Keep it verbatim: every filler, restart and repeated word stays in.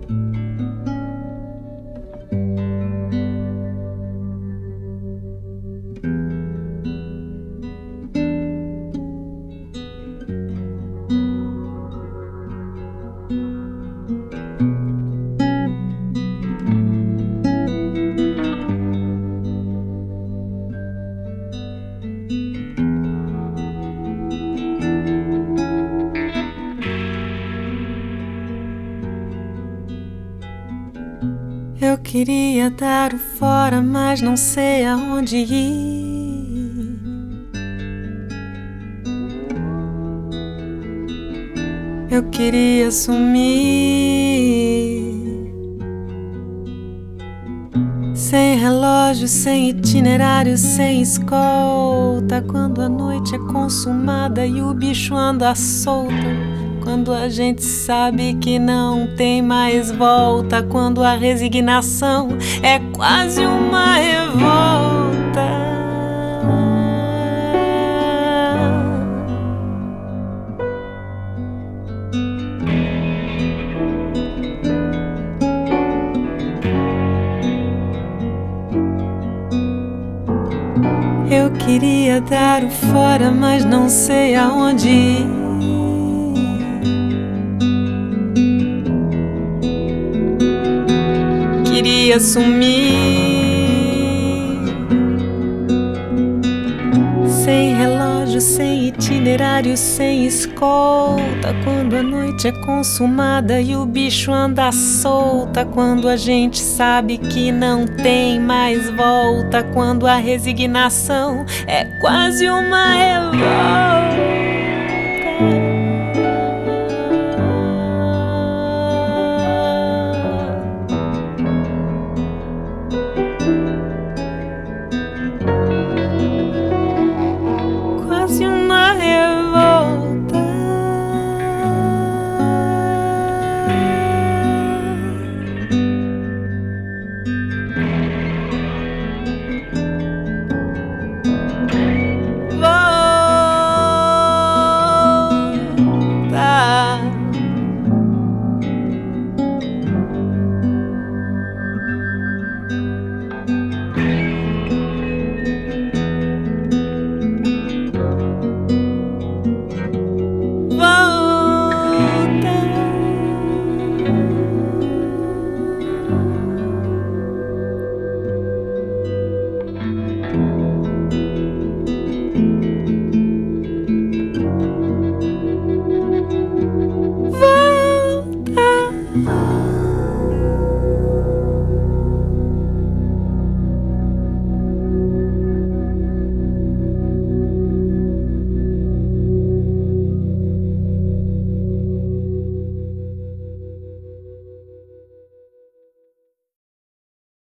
Eu queria dar o fora, mas não sei aonde ir. Eu queria sumir, sem relógio, sem itinerário, sem escolta. Quando a noite é consumada e o bicho anda solto. Quando a gente sabe que não tem mais volta. Quando a resignação é quase uma revolta. Eu queria dar o fora, mas não sei aonde ir. Queria sumir, sem relógio, sem itinerário, sem escolta. Quando a noite é consumada e o bicho anda solta. Quando a gente sabe que não tem mais volta. Quando a resignação é quase uma revolta.